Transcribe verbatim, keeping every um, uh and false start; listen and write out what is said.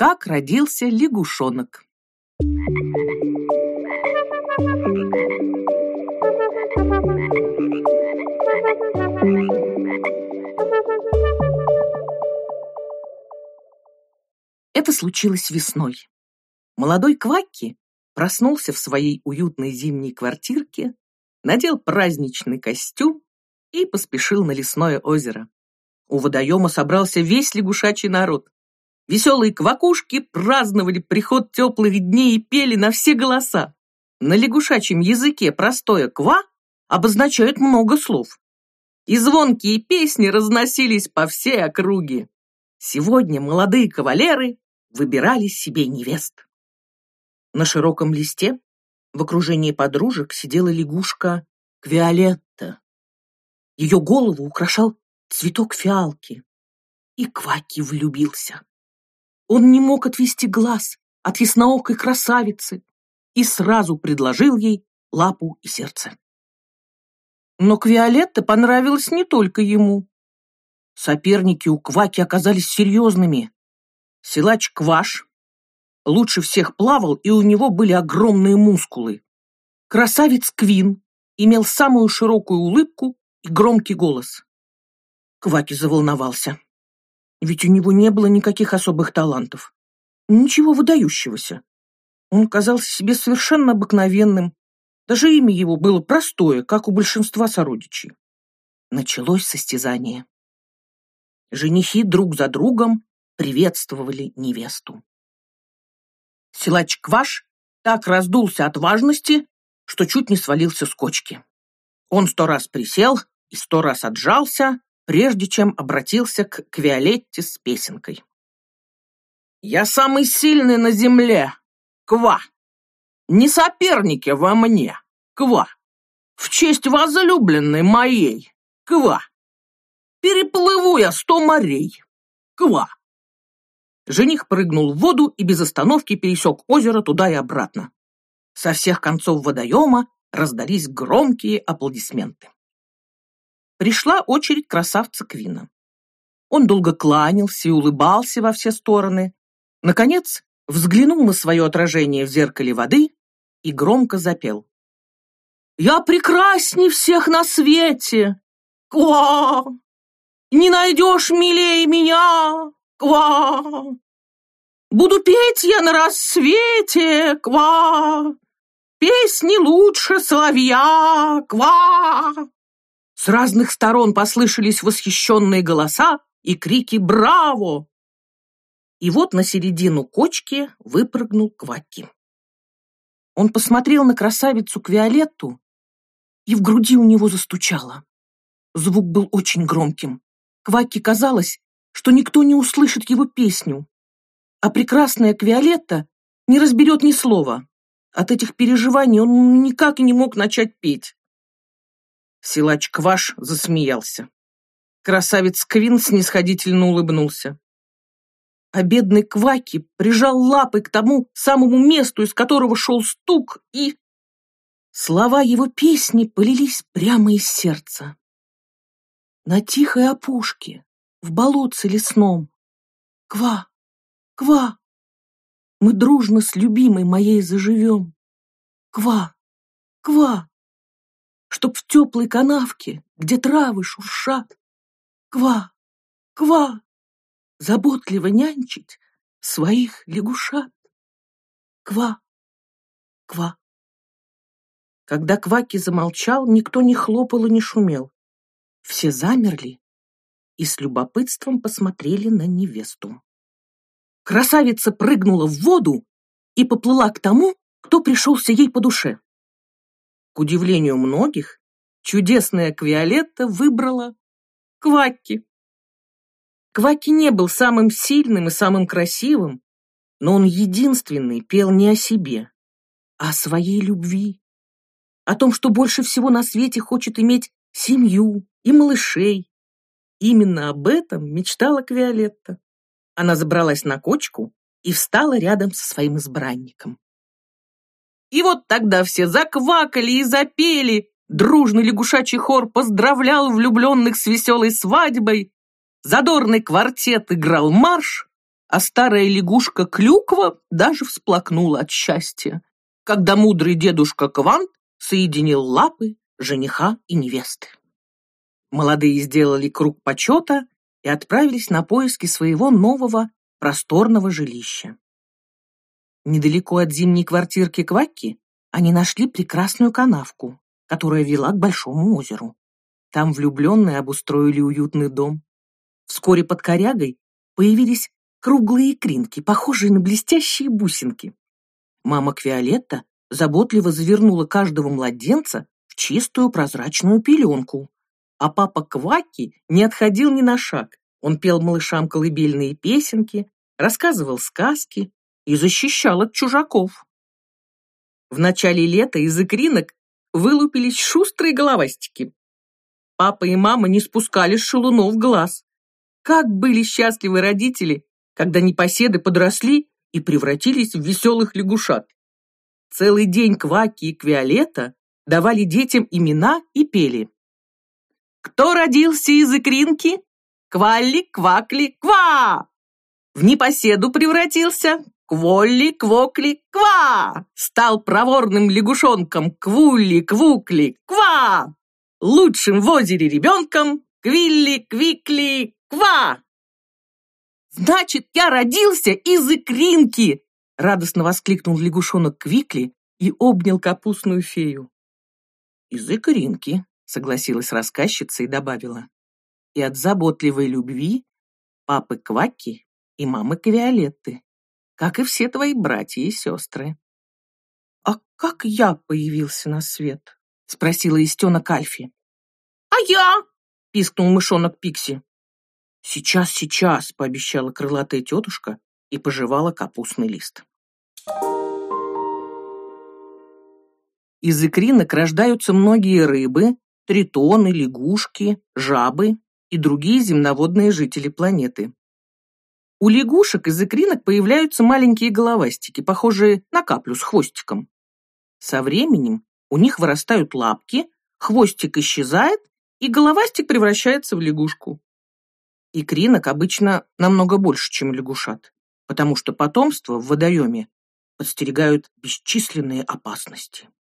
как родился лягушонок. Это случилось весной. Молодой Квакки проснулся в своей уютной зимней квартирке, надел праздничный костюм и поспешил на лесное озеро. У водоема собрался весь лягушачий народ. Веселые квакушки праздновали приход теплых дней и пели на все голоса. На лягушачьем языке простое «ква» обозначает много слов. И звонкие песни разносились по всей округе. Сегодня молодые кавалеры выбирали себе невест. На широком листе в окружении подружек сидела лягушка Квиолетта. Ее голову украшал цветок фиалки. И Квакки влюбился. Он не мог отвести глаз от ясноокой красавицы и сразу предложил ей лапу и сердце. Но Квиолетта понравилась не только ему. Соперники у Квакки оказались серьезными. Силач Кваш лучше всех плавал, и у него были огромные мускулы. Красавец Квин имел самую широкую улыбку и громкий голос. Квакки заволновался, ведь у него не было никаких особых талантов, ничего выдающегося. Он казался себе совершенно обыкновенным, даже имя его было простое, как у большинства сородичей. Началось состязание. Женихи друг за другом приветствовали невесту. Силач Кваш так раздулся от важности, что чуть не свалился с кочки. Он сто раз присел и сто раз отжался, прежде чем обратился к Квиолетте с песенкой. «Я самый сильный на земле, Ква! Не соперники во мне, Ква! В честь возлюбленной моей, Ква! Переплыву я сто морей, Ква!» Жених прыгнул в воду и без остановки пересек озеро туда и обратно. Со всех концов водоема раздались громкие аплодисменты. Пришла очередь красавца Квина. Он долго кланялся и улыбался во все стороны. Наконец, взглянул на свое отражение в зеркале воды и громко запел. «Я прекрасней всех на свете! Ква! Не найдешь милее меня! Ква! Буду петь я на рассвете! Ква! Песни лучше соловья! Ква!» С разных сторон послышались восхищенные голоса и крики «Браво!». И вот на середину кочки выпрыгнул Квакки. Он посмотрел на красавицу Квиолетту, и в груди у него застучало. Звук был очень громким. Квакки казалось, что никто не услышит его песню, а прекрасная Квиолетта не разберет ни слова. От этих переживаний он никак и не мог начать петь. Силач Кваш засмеялся. Красавец Квин снисходительно улыбнулся. А бедный Квакки прижал лапы к тому самому месту, из которого шел стук, и... Слова его песни полились прямо из сердца. На тихой опушке, в болотце лесном, Ква, Ква, мы дружно с любимой моей заживем. Ква, Ква, чтоб в теплой канавке, где травы шуршат, Ква, Ква, заботливо нянчить своих лягушат. Ква, Ква. Когда Квакки замолчал, никто не хлопал и не шумел. Все замерли и с любопытством посмотрели на невесту. Красавица прыгнула в воду и поплыла к тому, кто пришелся ей по душе. К удивлению многих, чудесная Квиолетта выбрала Квакки. Квакки не был самым сильным и самым красивым, но он единственный пел не о себе, а о своей любви, о том, что больше всего на свете хочет иметь семью и малышей. Именно об этом мечтала Квиолетта. Она забралась на кочку и встала рядом со своим избранником. И вот тогда все заквакали и запели, дружный лягушачий хор поздравлял влюбленных с веселой свадьбой, задорный квартет играл марш, а старая лягушка Клюква даже всплакнула от счастья, когда мудрый дедушка Квант соединил лапы жениха и невесты. Молодые сделали круг почета и отправились на поиски своего нового просторного жилища. Недалеко от зимней квартирки Квакки они нашли прекрасную канавку, которая вела к большому озеру. Там влюбленные обустроили уютный дом. Вскоре под корягой появились круглые икринки, похожие на блестящие бусинки. Мама Квиолетта заботливо завернула каждого младенца в чистую прозрачную пеленку, а папа Квакки не отходил ни на шаг. Он пел малышам колыбельные песенки, рассказывал сказки и защищал от чужаков. В начале лета из икринок вылупились шустрые головастики. Папа и мама не спускали с шалунов глаз. Как были счастливы родители, когда непоседы подросли и превратились в веселых лягушат. Целый день Квакки и Квиолетта давали детям имена и пели. Кто родился из икринки? Квалли, квакли, ква! В непоседу превратился? Кволли, квокли, ква! Стал проворным лягушонком, квулли, квукли, ква! Лучшим в озере ребенком, квилли, квикли, ква! Значит, я родился из икринки! Радостно воскликнул лягушонок Квикли и обнял капустную фею. Из икринки, согласилась рассказчица и добавила. И от заботливой любви папы Квакки и мамы Квиолетты, как и все твои братья и сестры. «А как я появился на свет?» — спросила Истенок Альфи. «А я?» — пискнул мышонок Пикси. «Сейчас, сейчас», — пообещала крылатая тетушка и пожевала капустный лист. Из икринок рождаются многие рыбы, тритоны, лягушки, жабы и другие земноводные жители планеты. У лягушек из икринок появляются маленькие головастики, похожие на каплю с хвостиком. Со временем у них вырастают лапки, хвостик исчезает, и головастик превращается в лягушку. Икринок обычно намного больше, чем лягушат, потому что потомство в водоеме подстерегают бесчисленные опасности.